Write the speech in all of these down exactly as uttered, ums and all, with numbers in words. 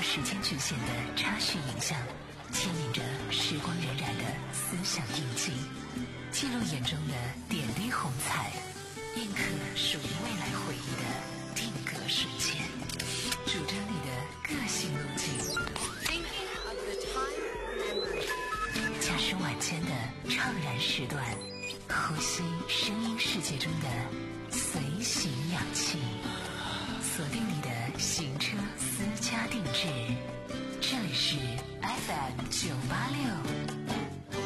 时间局限的插叙影像，牵引着时光荏苒的思想印记，记录眼中的点滴红彩，印刻属于未来回忆的定格瞬间，主张你的个性路径。驾驶晚间的怅然时段，呼吸声音世界中的随行氧气，锁定你的行车私家定制，这里是 F M 九八六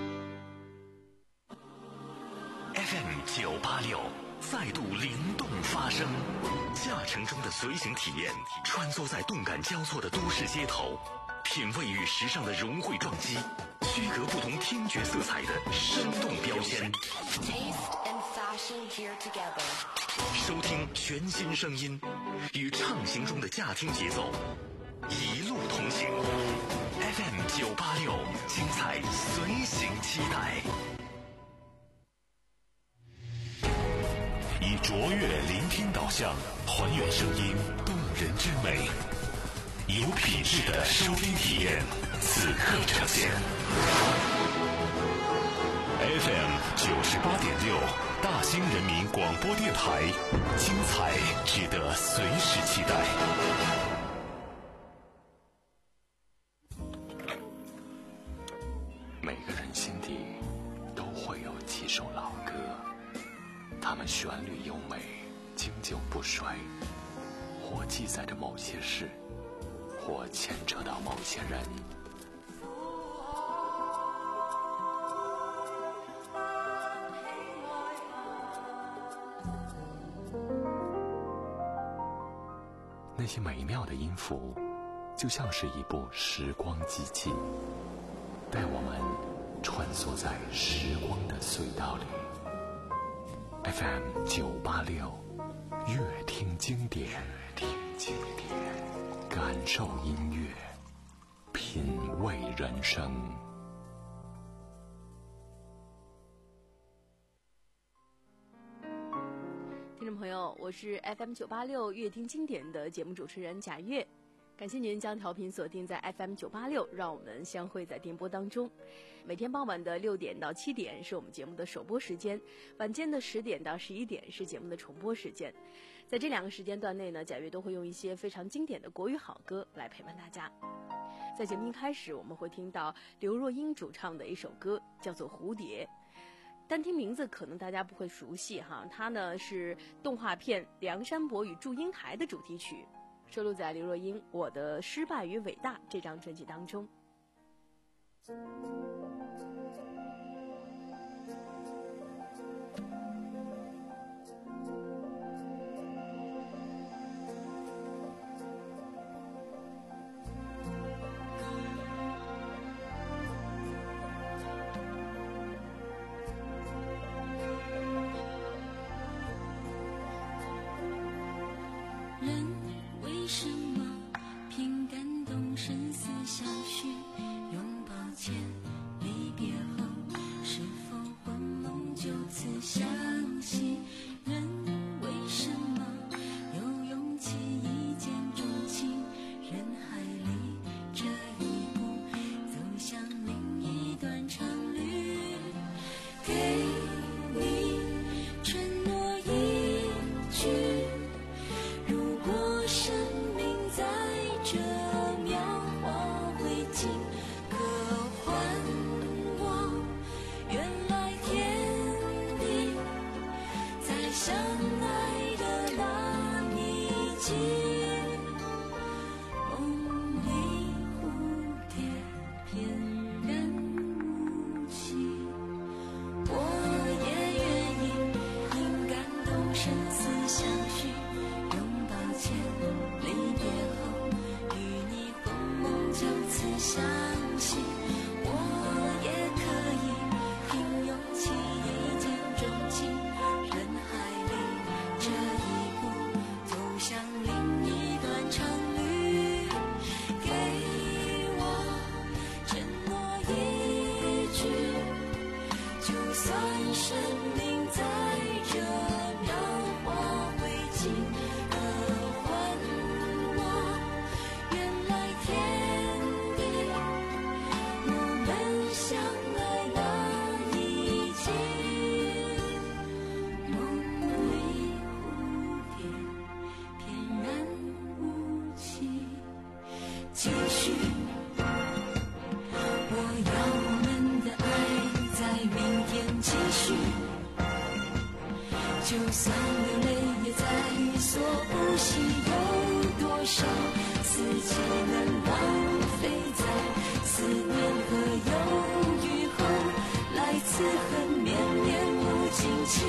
F M 九八六再度灵动发声，驾乘中的随行体验，穿梭在动感交错的都市街头，品味与时尚的融汇撞击，区隔不同听觉色彩的生动标签。收听全新声音，与畅行中的驾听节奏，一路同行。F M 九八六，精彩随行期待。以卓越聆听导向，还原声音动人之美，有品质的收听体验，此刻呈现。F M 九十八点六，大兴人民广播电台，精彩值得随时期待。每个人心底都会有几首老歌，它们旋律优美，经久不衰，或记载着某些事，或牵扯到某些人。那些美妙的音符，就像是一部时光机器，带我们穿梭在时光的隧道里。F M 九八六，乐听经典，乐听经典，感受音乐，品味人生。 听众朋友，我是 F M 九八六乐听经典的节目主持人贾月，感谢您将调频锁定在 F M 九八六，让我们相会在电波当中。每天傍晚的六点到七点是我们节目的首播时间，晚间的十点到十一点是节目的重播时间。在这两个时间段内呢，贾月都会用一些非常经典的国语好歌来陪伴大家。在节目一开始，我们会听到刘若英主唱的一首歌，叫做《蝴蝶》。单听名字可能大家不会熟悉哈，它呢是动画片《梁山伯与祝英台》的主题曲，收录在刘若英《我的失败与伟大》这张专辑当中。 生命在这描画灰烬， 就算流泪也在于所不惜，有多少四季能浪费在思念和忧郁后，来自恨绵绵无尽期。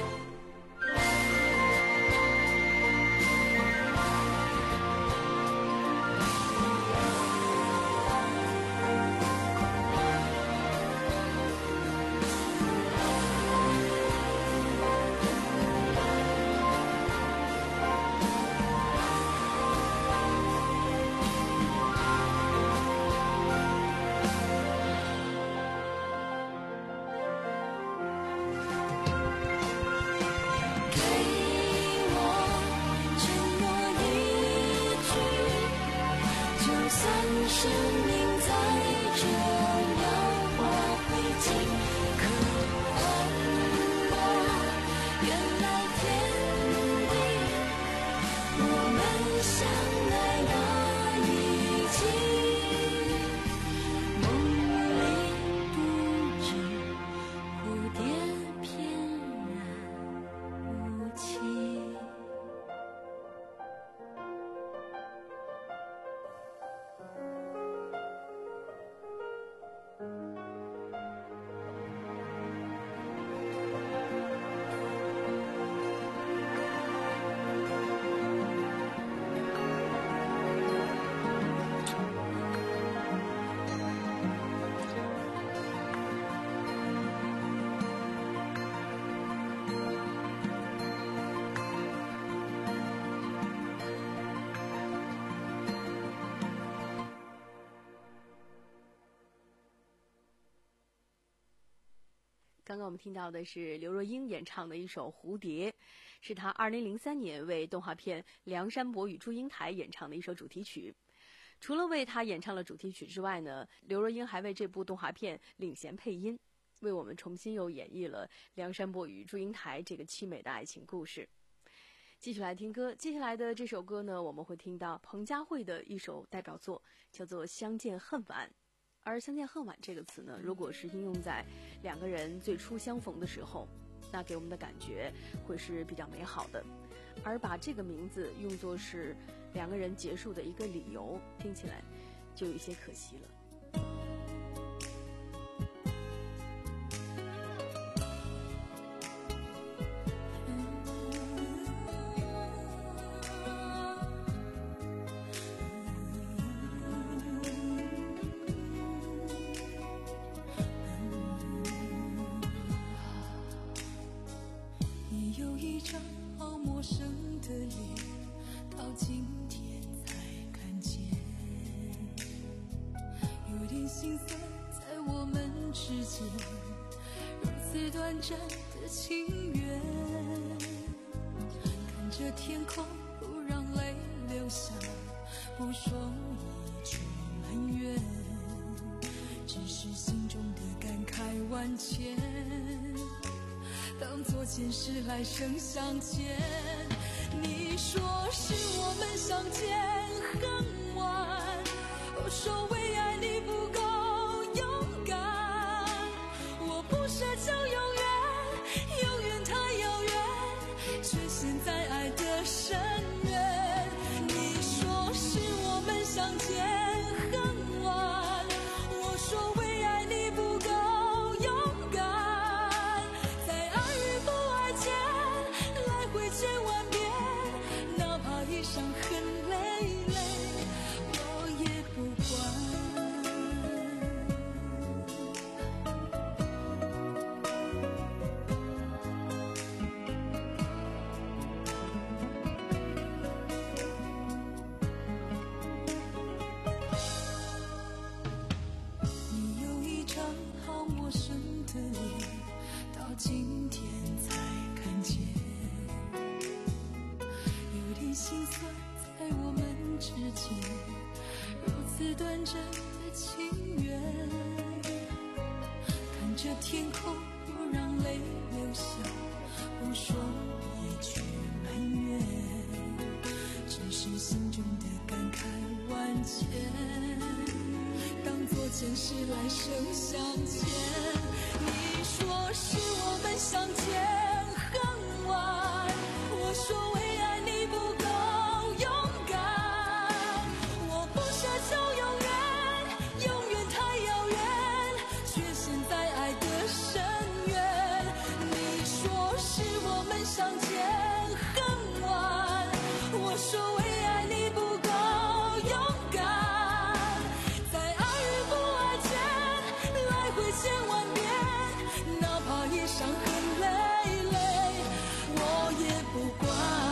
生命在这秒化灰烬，可换我原来天地，我们相爱那一季，梦里不知蝴蝶翩然无期。 刚刚我们听到的是刘若英演唱的一首《蝴蝶》，是她二零零三年为动画片《梁山伯与祝英台》演唱的一首主题曲。除了为她演唱了主题曲之外呢，刘若英还为这部动画片领衔配音，为我们重新又演绎了《梁山伯与祝英台》这个凄美的爱情故事。继续来听歌，接下来的这首歌呢，我们会听到彭佳慧的一首代表作，叫做《相见恨晚》。而相见恨晚这个词呢，如果是应用在两个人最初相逢的时候，那给我们的感觉会是比较美好的。而把这个名字用作是两个人结束的一个理由，听起来就有一些可惜了。 心酸在我们之间，如此短暂的情缘，看着天空不让泪流下，不说一句埋怨，只是心中的感慨万千，当作前世来生相见。你说是我们相见恨晚，我说为爱你不够勇敢，我不奢求永远，永远太遥远，却陷在爱的深渊。你说是我们相见恨晚，我说为爱你不够勇敢，在爱与不爱间来回千万遍，哪怕一伤痕累累，我也不管。你有一张好陌生的脸，到今天才看见，有点心酸在我们之间，如此短暂的情缘，看着天空不让泪流下，不说一句埋怨，只是心中的感慨万千，当作前世来生相见。你说是我们相见恨晚， 说为爱你不够勇敢，我不奢求永远，永远太遥远，却陷在爱的深渊。你说是我们相见恨晚，我说为爱你不够勇敢，在爱与不爱间来回千万遍，哪怕一伤痕累累，我也不管。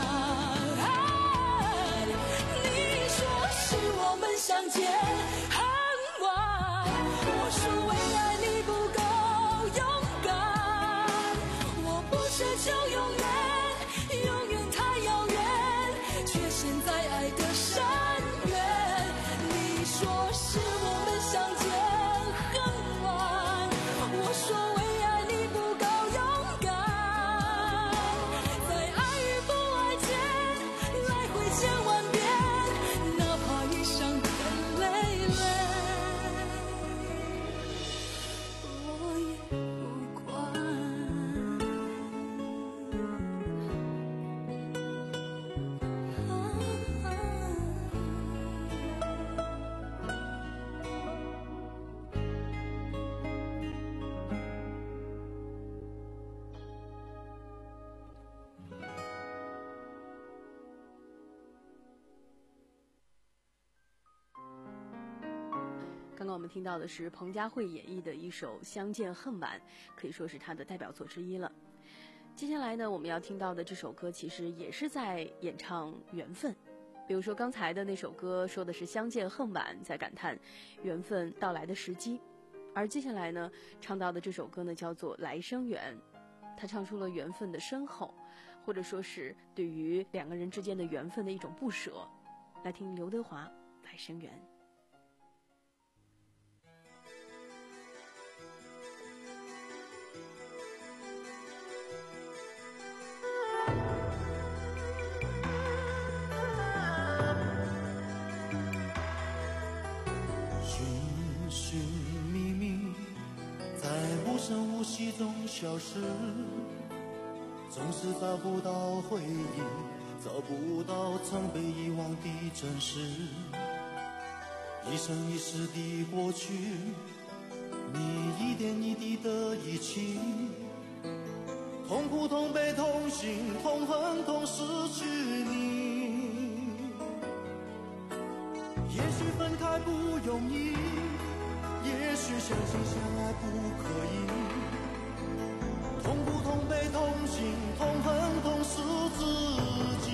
你说是我们相见恨晚，我说为爱你不够勇敢，我不奢求永远，永远太遥远，却陷在爱的深渊。你说是我们相见恨晚，我说为爱你不够勇敢，在爱与不爱间来回千万遍，哪怕一伤痕累累，我也不管。 刚刚我们听到的是彭佳慧演绎的一首《相见恨晚》，可以说是她的代表作之一了。接下来呢，我们要听到的这首歌其实也是在演唱缘分。比如说刚才的那首歌说的是相见恨晚，在感叹缘分到来的时机，而接下来呢，唱到的这首歌呢叫做《来生缘》，他唱出了缘分的深厚，或者说是对于两个人之间的缘分的一种不舍。来听刘德华《来生缘》。 无息中消失，总是找不到回忆，找不到曾被遗忘的真实。一生一世的过去，你一点一滴的遗弃，痛苦痛悲痛心痛恨痛失去你。也许分开不容易，也许相信相爱不可以，痛苦痛悲痛心痛恨痛失自己，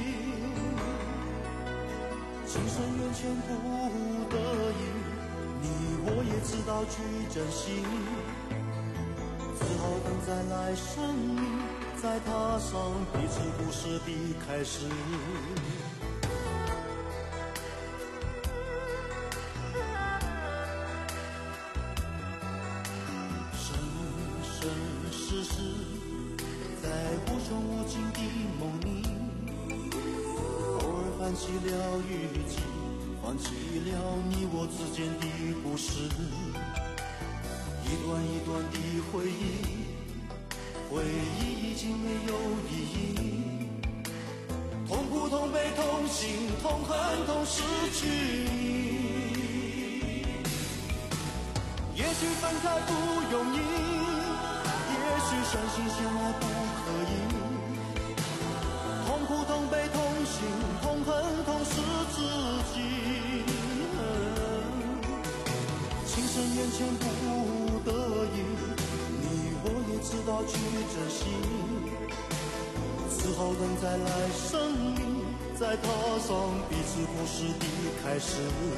情深缘浅不得已，你我也知道去珍惜，只好等再来生命，再踏上彼此故事的开始。放弃了雨季，放弃了你我之间的故事，一段一段的回忆，回忆已经没有意义，痛苦痛悲痛心痛恨痛失去你。也许分开不容易，也许相信相爱不可以，痛苦痛悲痛心痛恨痛失自己，情深缘浅不得已，你我也知道去珍惜，只好等再来生命，再踏上彼此故事的开始。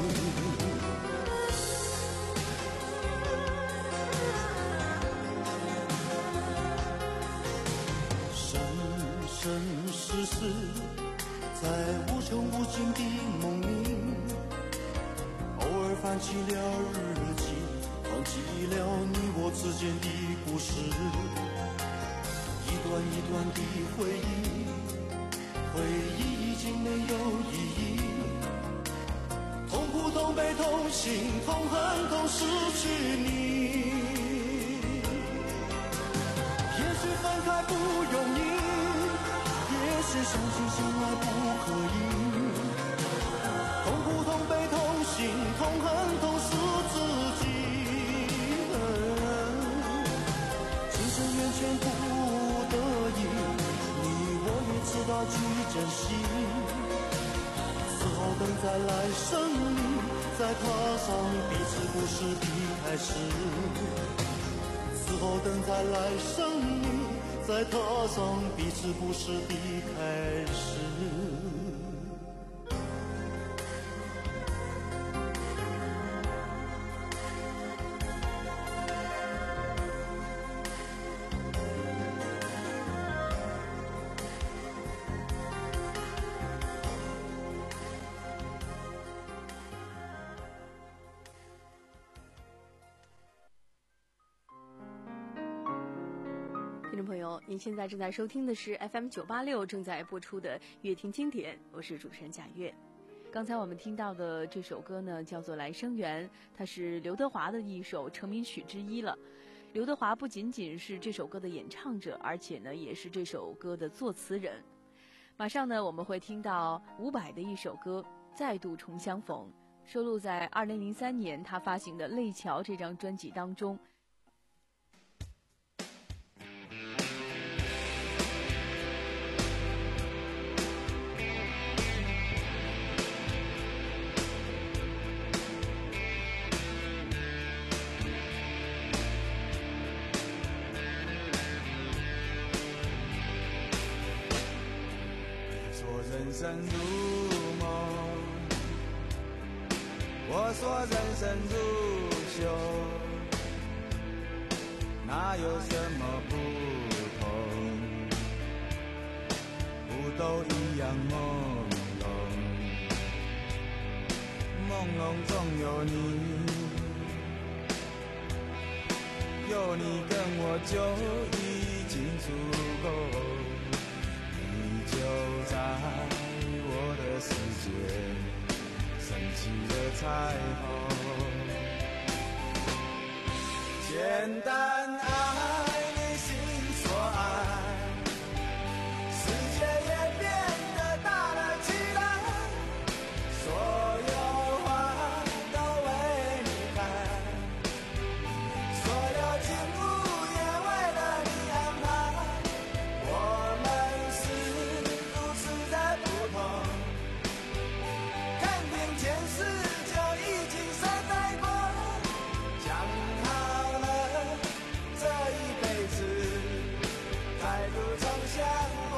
生生世世在无穷无尽的梦里，偶尔翻起了日记，放弃了你我之间的故事，一段一段的回忆，回忆已经没有意义，痛苦痛悲痛心痛恨痛失去你。也许分开不容易，也许相信相爱不可以，痛苦痛悲痛心痛恨痛是自己，情深缘浅不得已，你我也知道去珍惜，此后等在来生里再踏上彼此故事的开始，此后等在来生里再踏上彼此故事的开始。 听众朋友，您现在正在收听的是 F M 九八六 正在播出的乐听经典，我是主持人贾月。刚才我们听到的这首歌呢，叫做《来生缘》，它是刘德华的一首成名曲之一了。刘德华不仅仅是这首歌的演唱者，而且呢，也是这首歌的作词人。马上呢，我们会听到伍佰的一首歌《再度重相逢》，收录在二零零三年他发行的《泪桥》这张专辑当中。 人生如梦，我说人生如秀，哪有什么不同？不都一样朦胧，朦胧中有你，有你跟我就已经足够，就在我的世界升起了彩虹，简单爱你心所爱，世界也变得大了起来，所有花都为你开，所有景物也为了你安排，我们是如此的不同，看遍前世就已经善待过，讲好了这一辈子再度重相逢。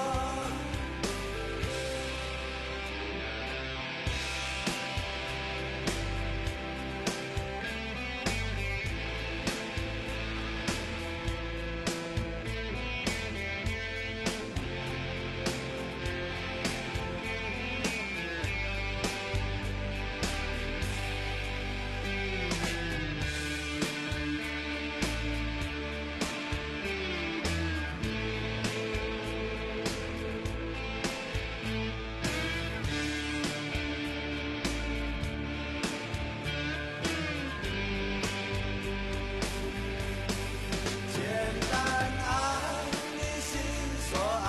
简单爱你心所爱，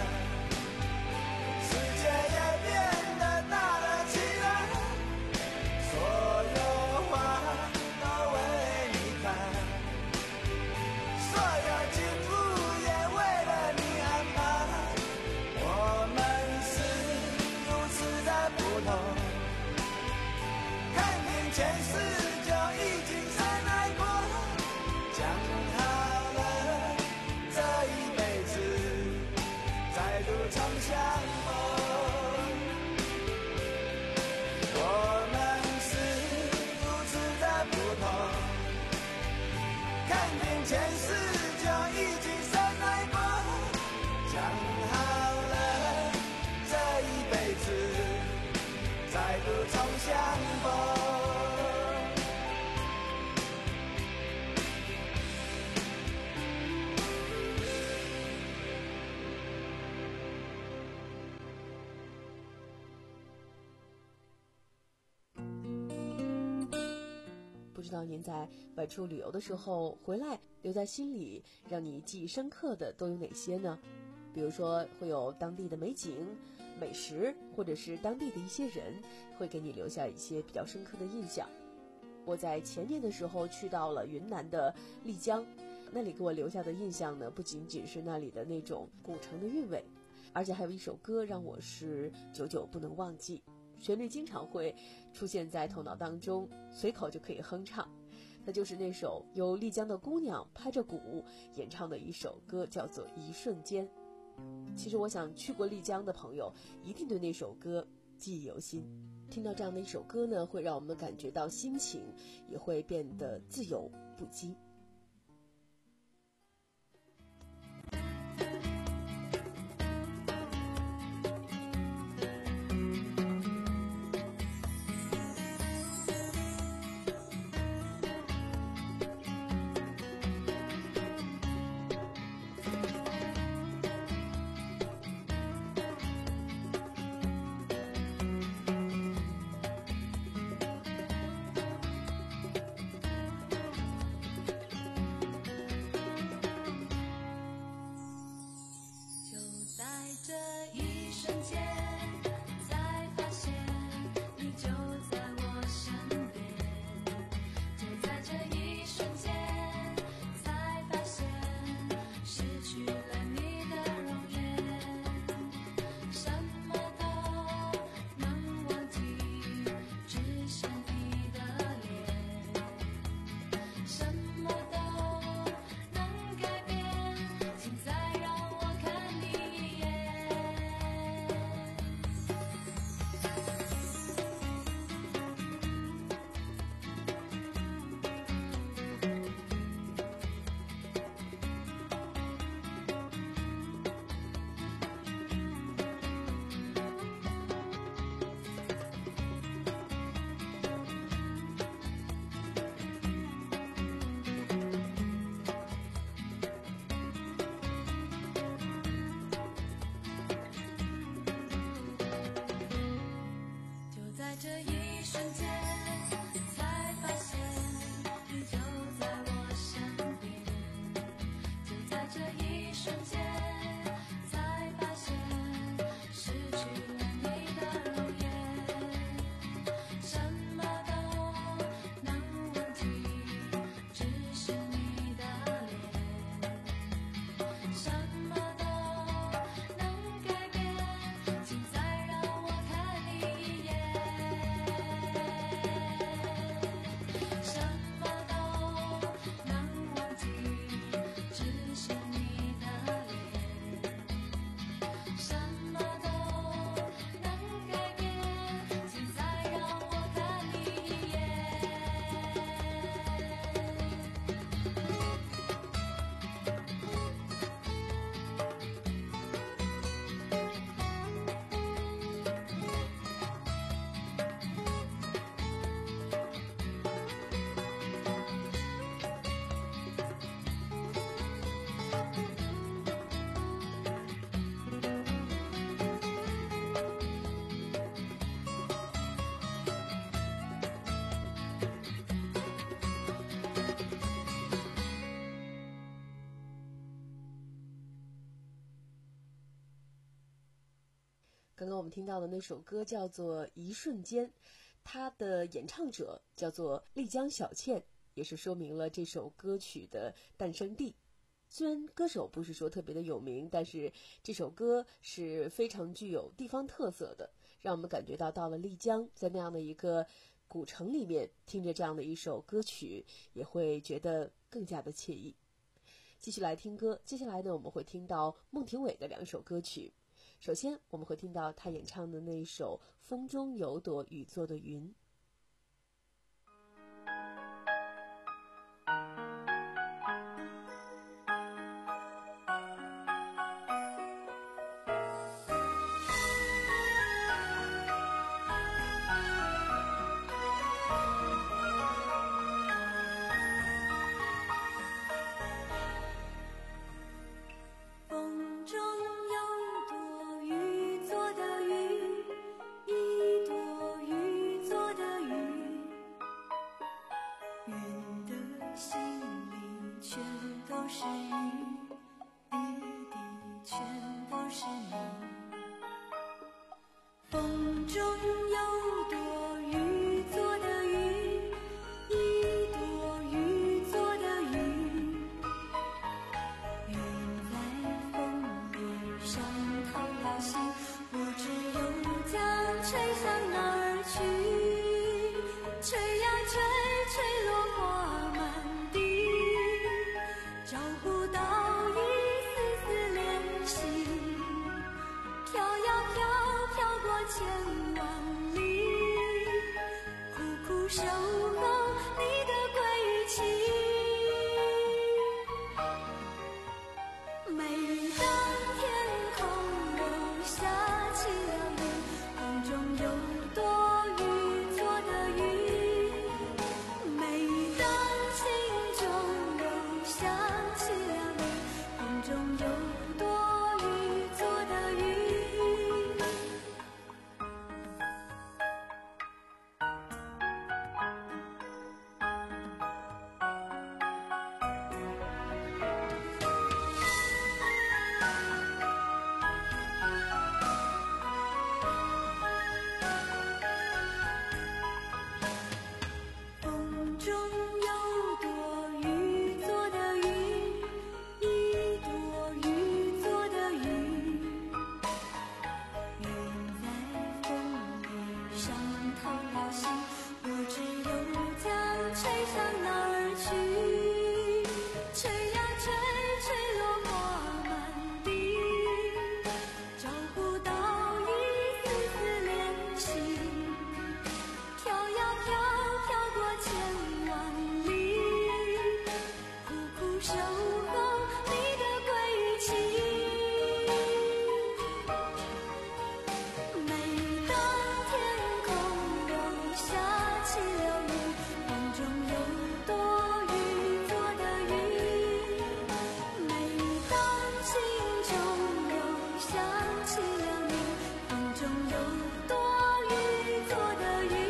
世界也变得大了起来，所有花都为你开，所有景物也为了你安排，我们是如此的不同，看遍前世就已经善爱过，讲好了这一辈子再度重相逢，我们是如此的不同，看遍前世就已经善爱过，讲好了这一辈子再度重相逢。 不知道您在外出旅游的时候回来留在心里让你记忆深刻的都有哪些呢？ 比如说会有当地的美景、美食，或者是当地的一些人，会给你留下一些比较深刻的印象。我在前年的时候去到了云南的丽江，那里给我留下的印象呢，不仅仅是那里的那种古城的韵味，而且还有一首歌让我是久久不能忘记，旋律经常会出现在头脑当中，随口就可以哼唱。那就是那首由丽江的姑娘拍着鼓演唱的一首歌，叫做《一瞬间》。其实我想去过丽江的朋友一定对那首歌记忆犹新。听到这样的一首歌呢，会让我们感觉到心情也会变得自由不羁。刚刚我们听到的那首歌叫做《一瞬间》，它的演唱者叫做丽江小倩，也是说明了这首歌曲的诞生地。虽然歌手不是说特别的有名，但是这首歌是非常具有地方特色的，让我们感觉到到了丽江，在那样的一个古城里面听着这样的一首歌曲，也会觉得更加的惬意。继续来听歌，接下来呢，我们会听到孟庭苇的两首歌曲。首先我们会听到他演唱的那一首《风中有朵雨做的云》。 一朵雨做的是你。风中有朵雨做的云，一朵雨做的云，云在风雨上透了心，不知又将吹向哪儿去，吹呀吹，吹落花满地，找不到一丝丝联系，飘呀飘，飘过千万里，苦苦守候你的归期。每当天空又下起了雨，风中有朵雨做的云，每当心中又想起了你，风中有朵雨做的云。风中有朵雨做的云，一朵雨做的云，云在风雨上透了心，不知又将吹向哪儿去，吹呀吹，吹落花满地，找不到一丝丝联系，飘呀飘，飘过千万里，苦苦守候你的归期。每当天空又下起了雨，风中有朵雨做的云，每当心中又想起了你，风中有朵雨做的云。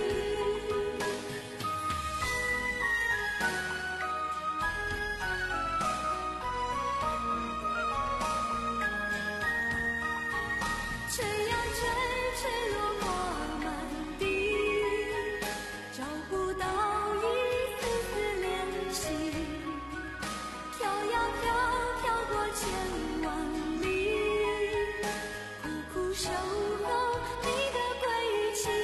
吹呀吹，吹落花满地，找不到一丝丝联系，飘呀飘，飘过千万里，苦苦守候你的归期。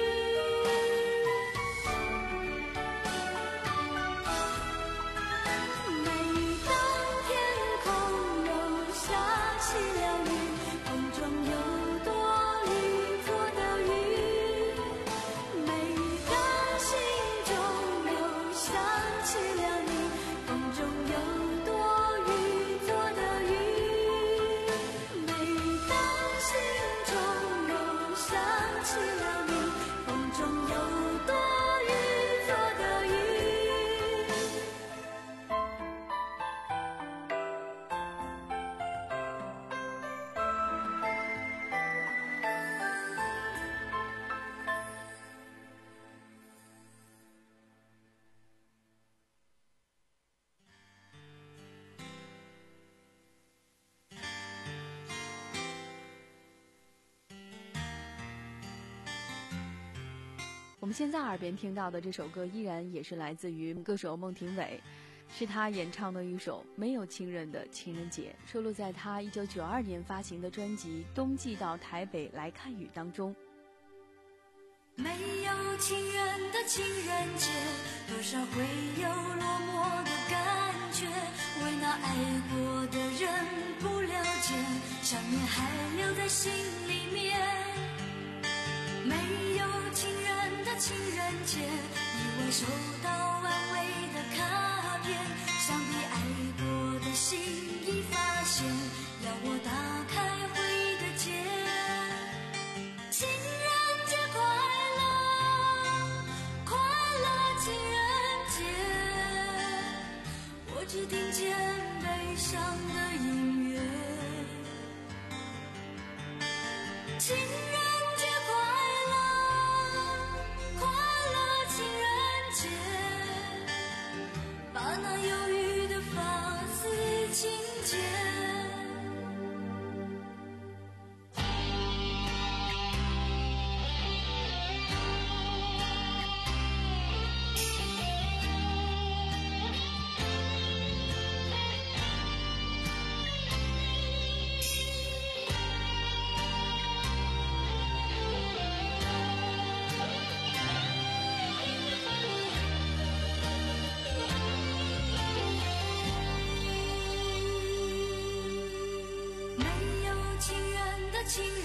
每当天空又下起了雨，风中有朵雨做的云，每当心中又想起了你，风中有朵雨做的云，每当心中又想起了你，风中有朵雨做的云。 我们现在耳边听到的这首歌，依然也是来自于歌手孟庭苇，是他演唱的一首没有情人的情人节，收录在他一九九二年发行的专辑《冬季到台北来看雨》当中。 没有情人的情人节，多少会有落寞的感觉，为那爱过的人不了解，想念还留在心里面。没有情人的情人节，意外收到安慰的卡片，想必爱过的心已发现，要我打开回忆的结。情人节快乐，快乐情人节，我只听见悲伤的音乐。情人节快乐，快乐情人节，把那忧郁的发丝轻解。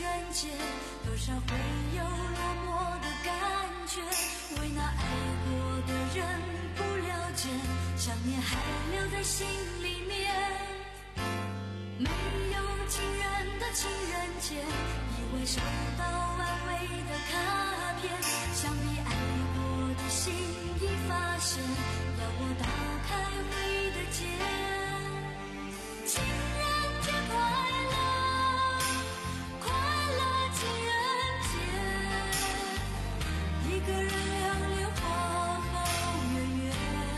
人间，多少会有落寞的感觉，为那爱过的人不了解，想念还留在心里面。没有情人的情人节，以为收到安慰的卡片，想必爱过的心已发现，要我打开回忆的结。情人节快乐，快乐情人节，一个人流连花好月圆。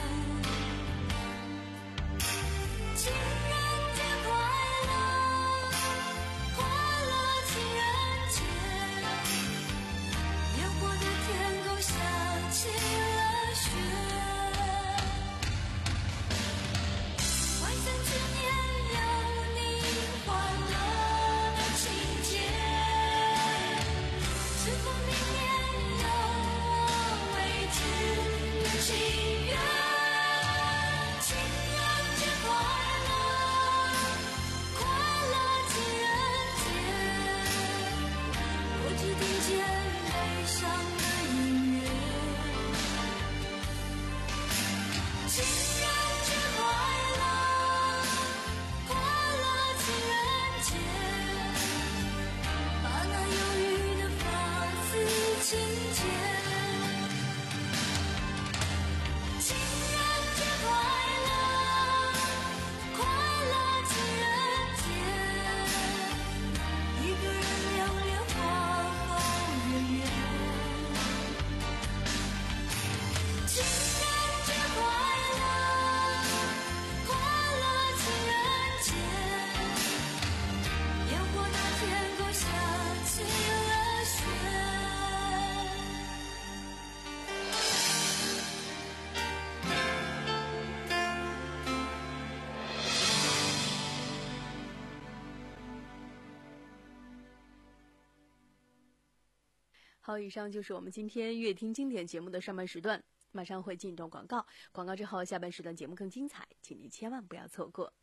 情人节快乐，快乐情人节，烟火的天空下起了雪。万象之年有你欢乐的情节，是否明年有我未知的情缘。情人节快乐，快乐情人节，我只听见悲伤的音乐。情人节快乐，快乐情人节，把那忧郁的发丝轻解。情人节快乐，快乐情人节，一个人流连花好月圆。情人节快乐，快乐情人节，烟火的天空下起了雪。 好，以上就是我们今天乐听经典节目的上半时段，马上会进一段广告，广告之后下半时段节目更精彩，请您千万不要错过。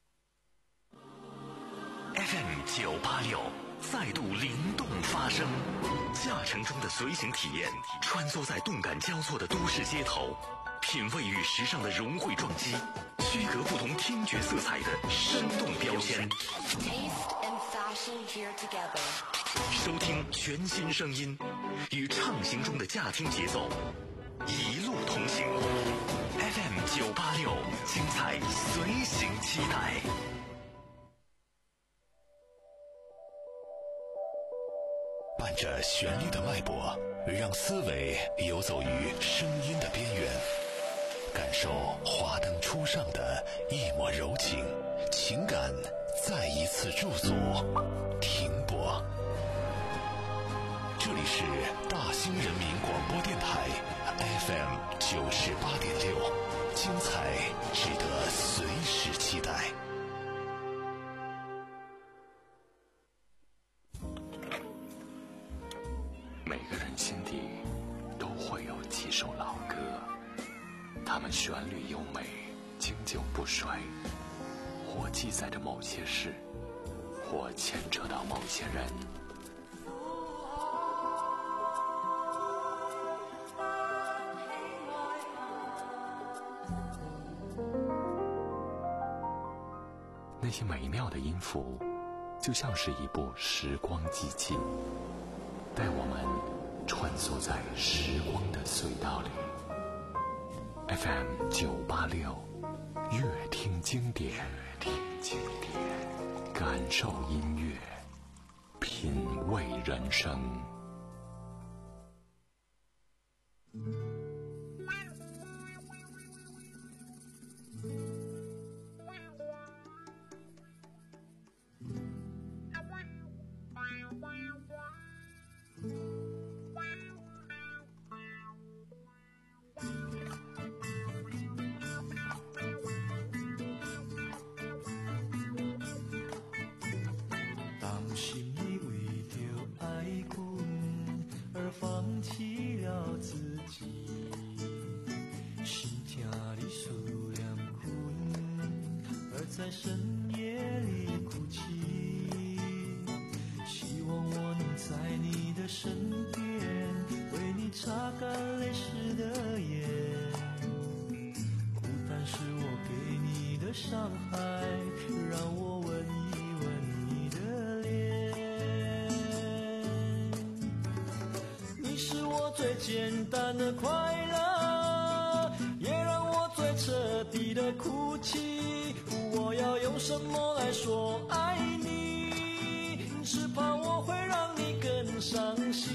F M 九八六再度灵动发声，驾乘中的随行体验，穿梭在动感交错的都市街头，品味与时尚的融汇撞击，区隔不同听觉色彩的生动标签。收听全新声音，与畅行中的驾听节奏，一路同行。F M 九八六，精彩随行期待。伴着旋律的脉搏，让思维游走于声音的边缘，感受华灯初上的一抹柔情，情感再一次驻足停泊。这里是大兴人民广播电台 F M 九十八点六，精彩值得随时期待。每个人心底都会有几首老歌，它们旋律优美，经久不衰，或记载着某些事，或牵扯到某些人。那些美妙的音符，就像是一部时光机器，带我们穿梭在时光的隧道里。F M 九八六，乐听经典，听经典，感受音乐，品味人生。 在深夜里哭泣，希望我能在身边，为你擦干泪湿的眼。孤单是我给你的伤害，让我吻一吻你的脸。你是我最简单的快乐，也让我最彻底的哭泣。我要用什么来说爱你？只怕我会让你更伤心。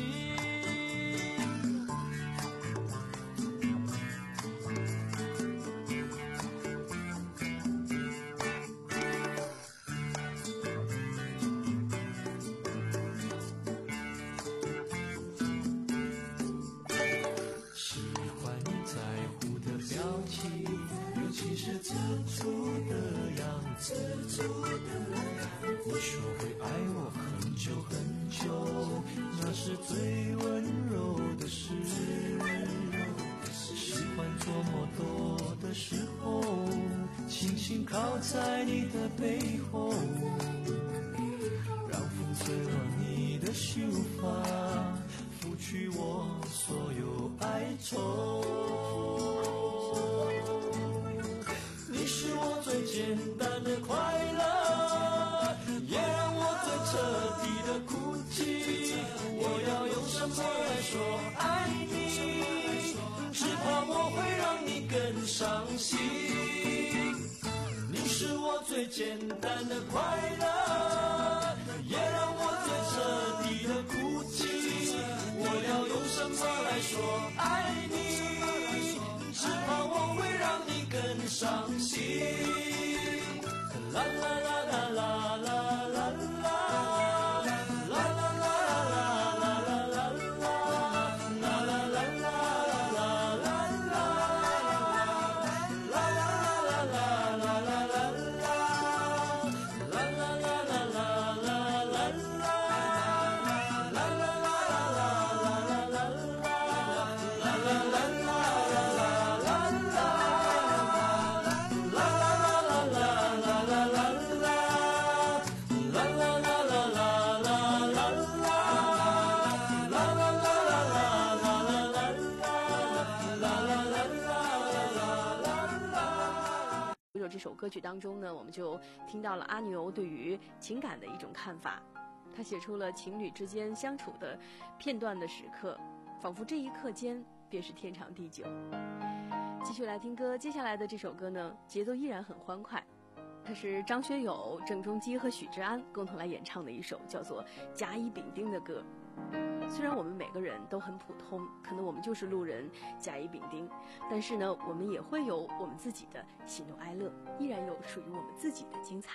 喜欢你在乎的表情，尤其是自处的样子。你说会爱我很久很久，那是最温柔的事。喜欢做梦多的时候，轻轻靠在你的背后，让风吹乱你的秀发，拂去我所有哀愁。你是我最简单的快乐，也让我最彻底的哭泣。我要用什么来说爱你？只怕我会让你更伤心。你是我最简单的快乐，也让我最彻底的哭泣。我要用什么来说爱你？只怕我会让你更伤心。啦啦啦啦啦啦啦啦。 这首歌曲当中呢，我们就听到了阿牛对于情感的一种看法。他写出了情侣之间相处的片段的时刻，仿佛这一刻间便是天长地久。继续来听歌，接下来的这首歌呢，节奏依然很欢快，它是张学友、郑中基和许志安共同来演唱的一首叫做《甲乙丙丁》的歌。虽然我们每个人都很普通，可能我们就是路人甲乙丙丁，但是呢，我们也会有我们自己的喜怒哀乐，依然有属于我们自己的精彩。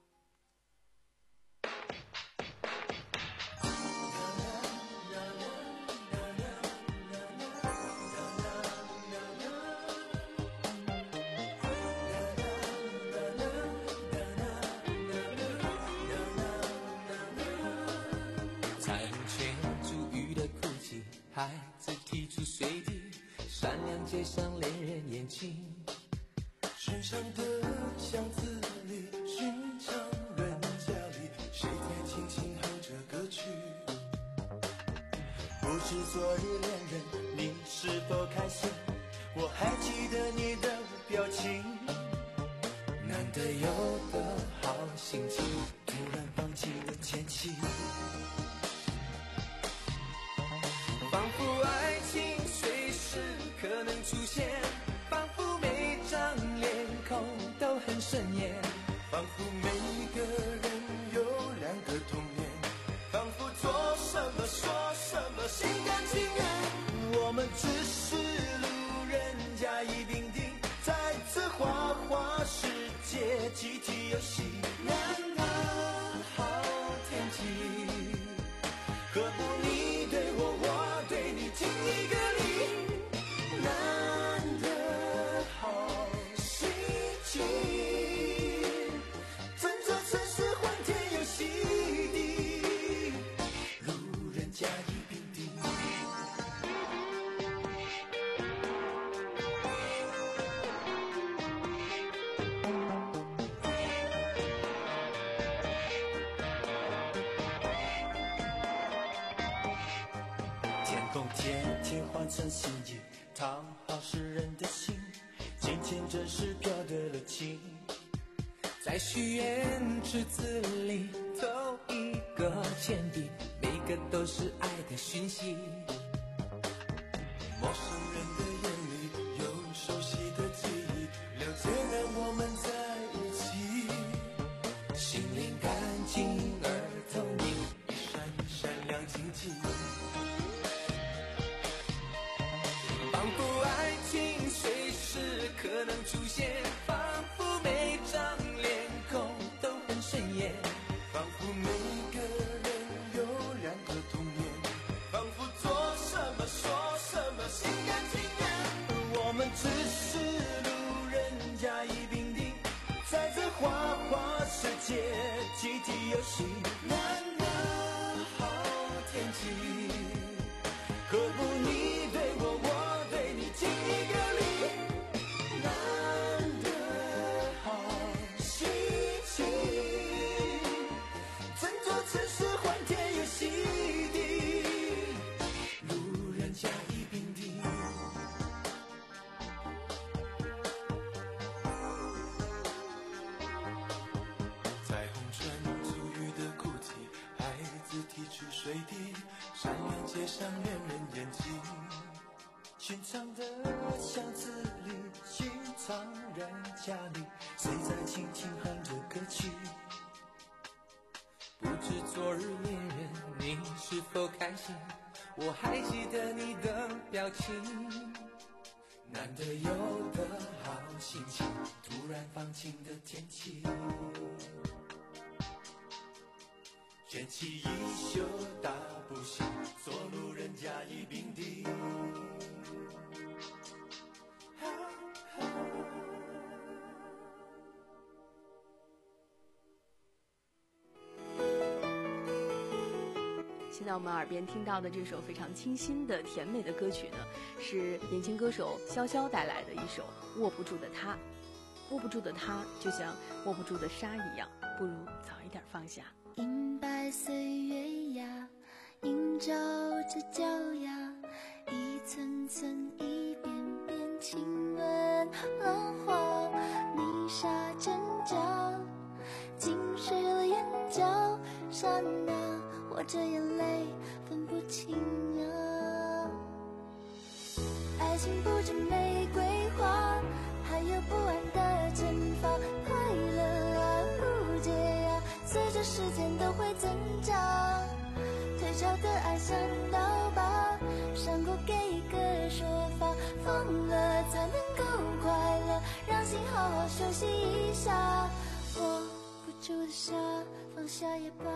孩子提出随地，善良街上恋人眼睛， 深山的巷子里，寻常人家里，谁在轻轻哼着歌曲？不知昨日恋人你是否开心？我还记得你的表情。 难得有个好心情， 突然放弃了前妻。 仿佛爱情随时可能出现，仿佛每张脸孔都很顺眼， 仿佛每个人有两个童年，仿佛做什么说什么心甘情愿。我们只是路人甲乙丙丁，在此花花世界集体游戏。难得好天气，何不你对我，我对你，敬一个礼。难得好心情，趁着城市欢天又喜地，路人甲乙丙丁。 空天天换成心意，讨好世人的心，渐渐真实飘得了情。 在许愿池子里投一个铅笔，每个都是爱的讯息。 陌生人的眼里有熟悉的记忆，了解让我们在一起。 心灵干净而透明， 一闪一闪亮晶晶， 仿佛爱情随时可能出现，仿佛每张脸孔都很顺眼， 仿佛每个人有两个童年，仿佛做什么说什么心甘情愿。我们只是路人甲乙丙丁，在这花花世界集体游戏。 难得好天气， 何不你对我，我对你，敬一个礼。难得好心情，整座城市欢天又喜地，路人甲乙丙丁。在红唇足雨的哭泣，孩子提出水滴，闪亮街上恋人眼睛。寻常的巷子里，寻常人家里，谁在轻轻哼着歌曲？ 不知昨日恋人你是否开心，我还记得你的表情。 难得有的好心情，突然放晴的天气，卷起衣袖大步行，做路人甲乙丙丁。 现在我们耳边听到的这首非常清新的甜美的歌曲呢，是年轻歌手潇潇带来的一首《握不住的他》。握不住的他，就像握不住的沙一样，不如早一点放下。 银白岁月呀，映照着脚丫，一寸寸一遍遍亲吻浪花，泥沙阵脚，浸湿了眼角，刹那我这眼泪分不清啊。爱情不止玫瑰花，还有不安的惩罚，快乐啊误解啊，随着时间都会增长。退潮的爱像刀疤，伤过给一个说法，疯了才能够快乐，让心好好休息一下。握不住的沙，放下也罢。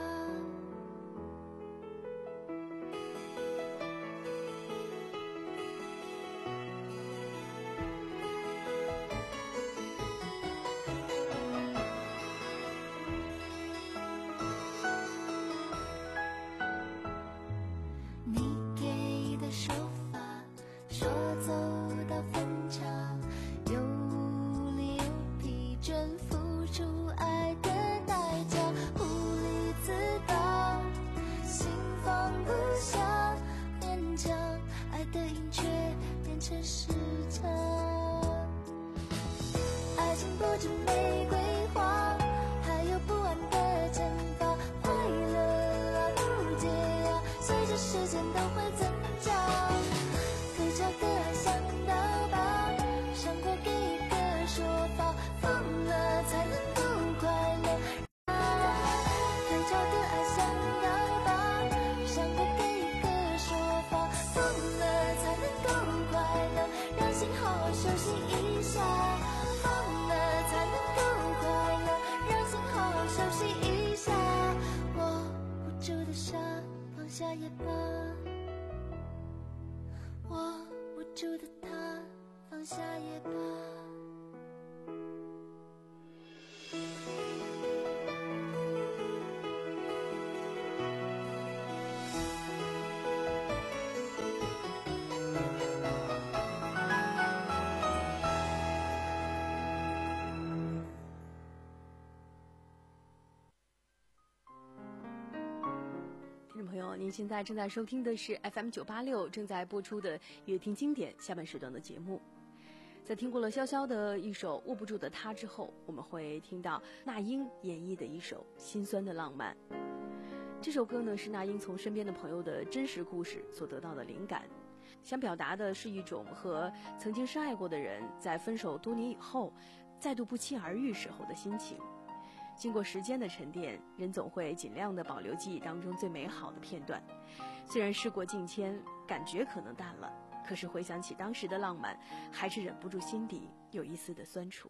您现在正在收听的是 F M 九八六正在播出的乐听经典下半时段的节目。在听过了潇潇的一首握不住的他之后，我们会听到那英演绎的一首心酸的浪漫。这首歌呢，是那英从身边的朋友的真实故事所得到的灵感，想表达的是一种和曾经深爱过的人在分手多年以后再度不期而遇时候的心情。经过时间的沉淀，人总会尽量的保留记忆当中最美好的片段。虽然事过境迁，感觉可能淡了，可是回想起当时的浪漫，还是忍不住心底有一丝的酸楚。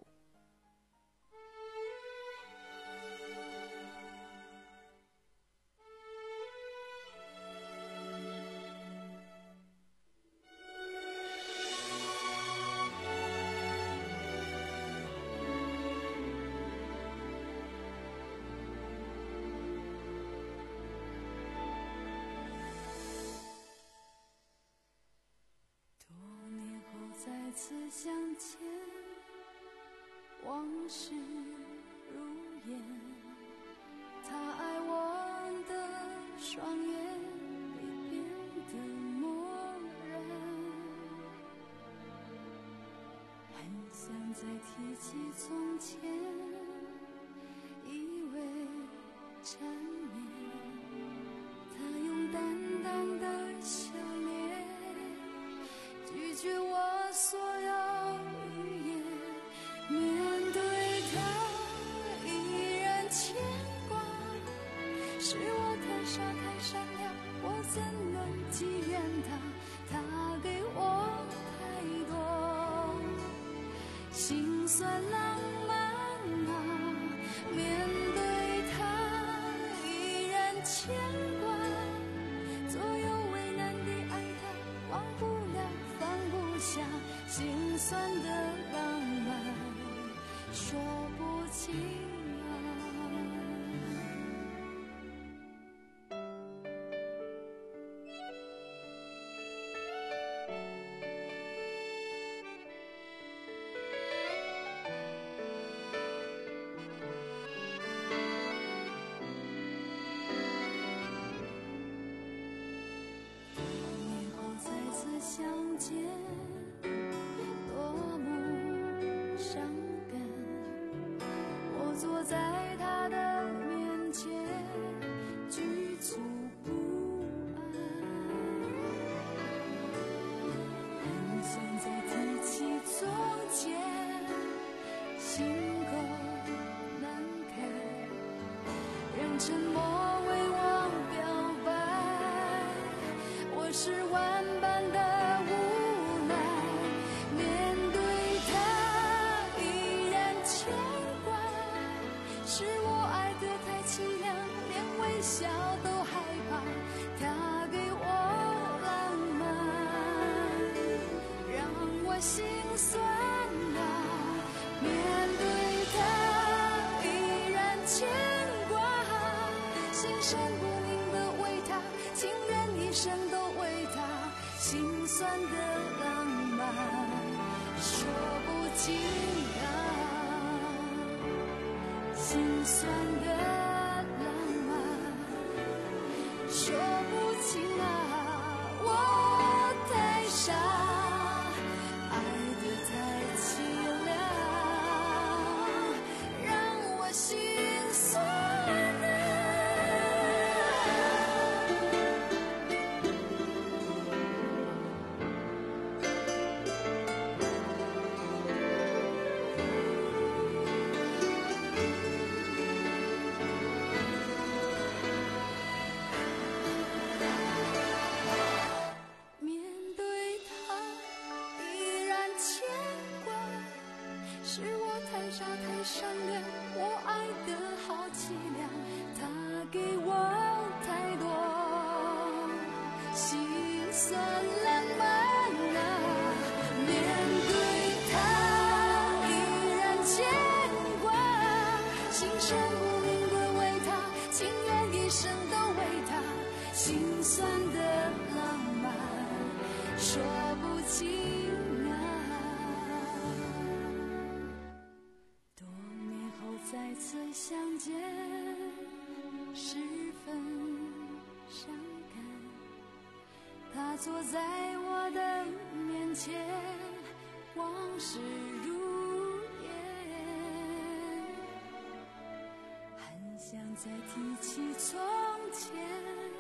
再次相见，往事如烟，他爱我的双眼已变得漠然，很想再提起从前，以为缠绵，他用淡淡的笑脸拒绝我所有语言，面对他依然牵挂，是我太傻太善良，我怎能体谅他？他给我太多心酸浪漫啊，面对他依然牵挂，左右为难的爱他，忘不了放不下，心酸的浪漫说不清啊。多年后再次相见，多么伤感，我坐在他的面前局促不安，很想再提起从前，心口难开，让沉默为我表白，我是万般的无奈，面对他依然牵挂，是我爱得太凄凉，连微笑都害怕，他给我浪漫，让我心酸啊，面对他依然牵挂，心生不宁的为他，情愿一生都为他，心酸的浪漫说不尽啊，心酸的浪漫说不尽啊，我太傻，爱得太凄凉，让我心酸啊。面对他依然牵挂，是我太傻太善良，我爱得好凄凉，他给我太多心酸浪漫啊，面对他依然牵挂，心生不宁的为他，情愿一生都为他，心酸的浪漫说不尽啊。多年后再次相见，十分伤感， 坐在我的面前，往事如烟，很想再提起从前。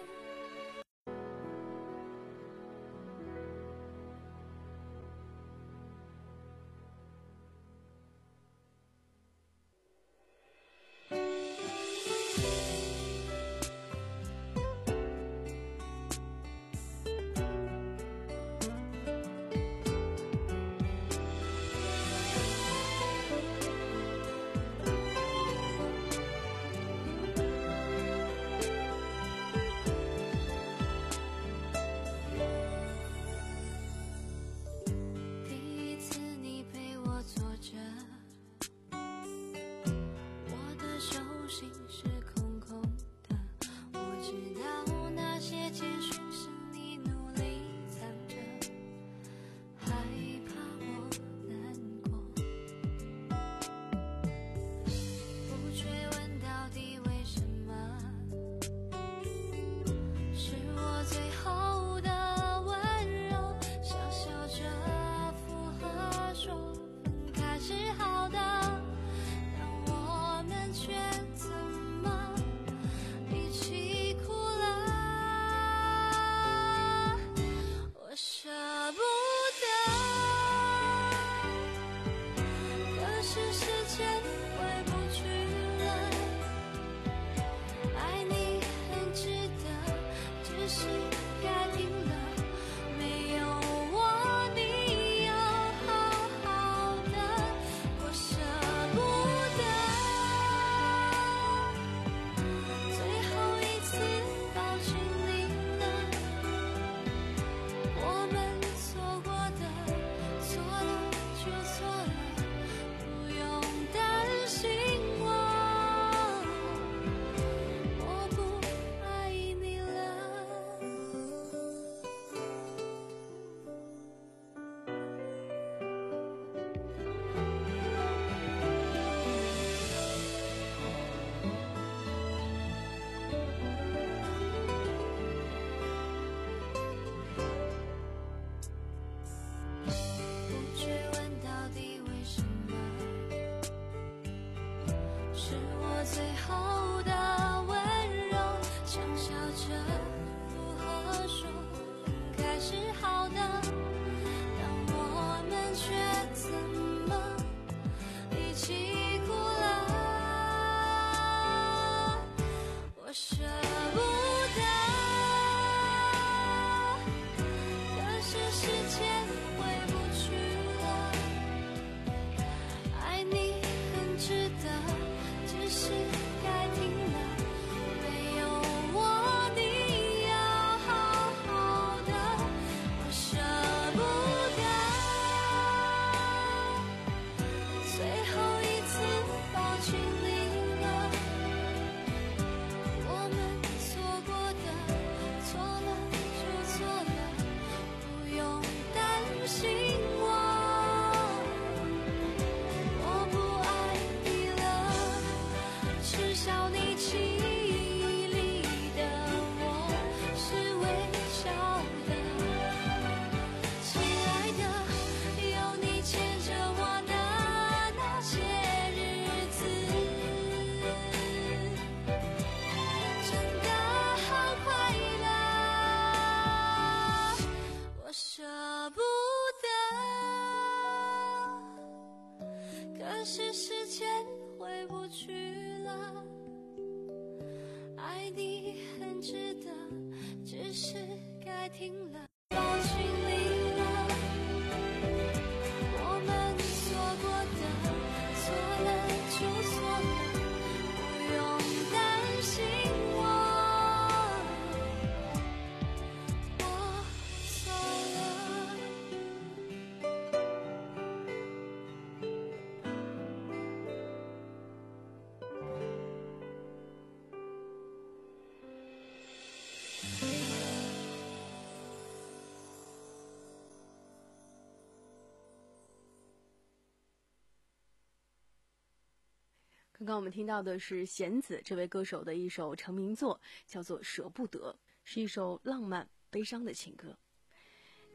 刚刚我们听到的是弦子这位歌手的一首成名作，叫做《舍不得》，是一首浪漫悲伤的情歌。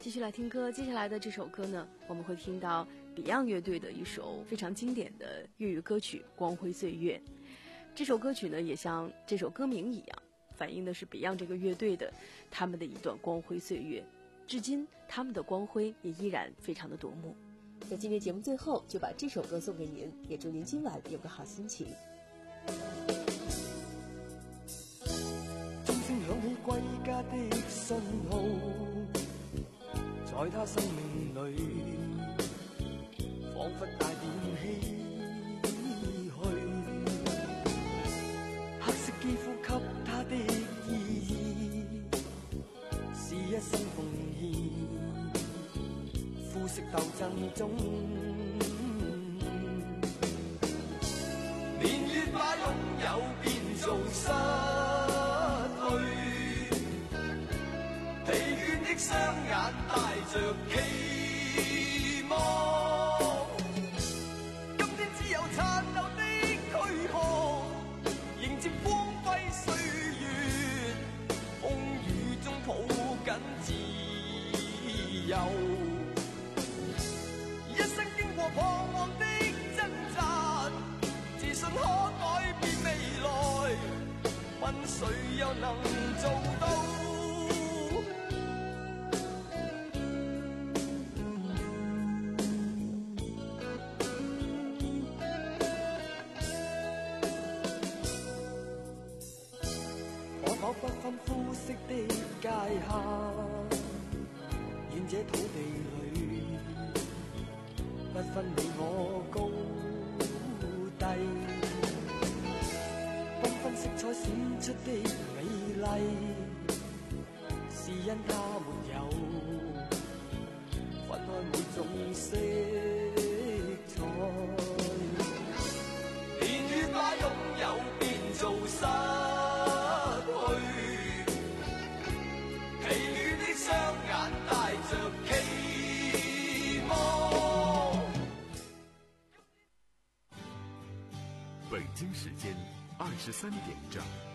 继续来听歌，接下来的这首歌呢，我们会听到 Beyond 乐队的一首非常经典的粤语歌曲《光辉岁月》。这首歌曲呢，也像这首歌名一样，反映的是 Beyond 这个乐队的他们的一段光辉岁月。至今，他们的光辉也依然非常的夺目。 在今天节目最后，就把这首歌送给您，也祝您今晚有个好心情。 钟聲響起歸家的信號，在他生命裏彷彿帶點唏噓，黑色肌膚給他的意義是一生奉獻，膚色鬥爭中年月把擁有變做失疲倦的雙眼帶着期望，今天只有殘留的軀殼迎接光輝歲月，風雨中抱緊自由，一生經過彷徨的掙扎，自信可改變未來，問誰又能做到？不分膚色的界限，願這土地裏不分你我高低，繽紛色彩閃出的美麗，是因它沒有分開每種色彩，年月把擁有變做失雙眼帶着期望。 北京時間二十三點整。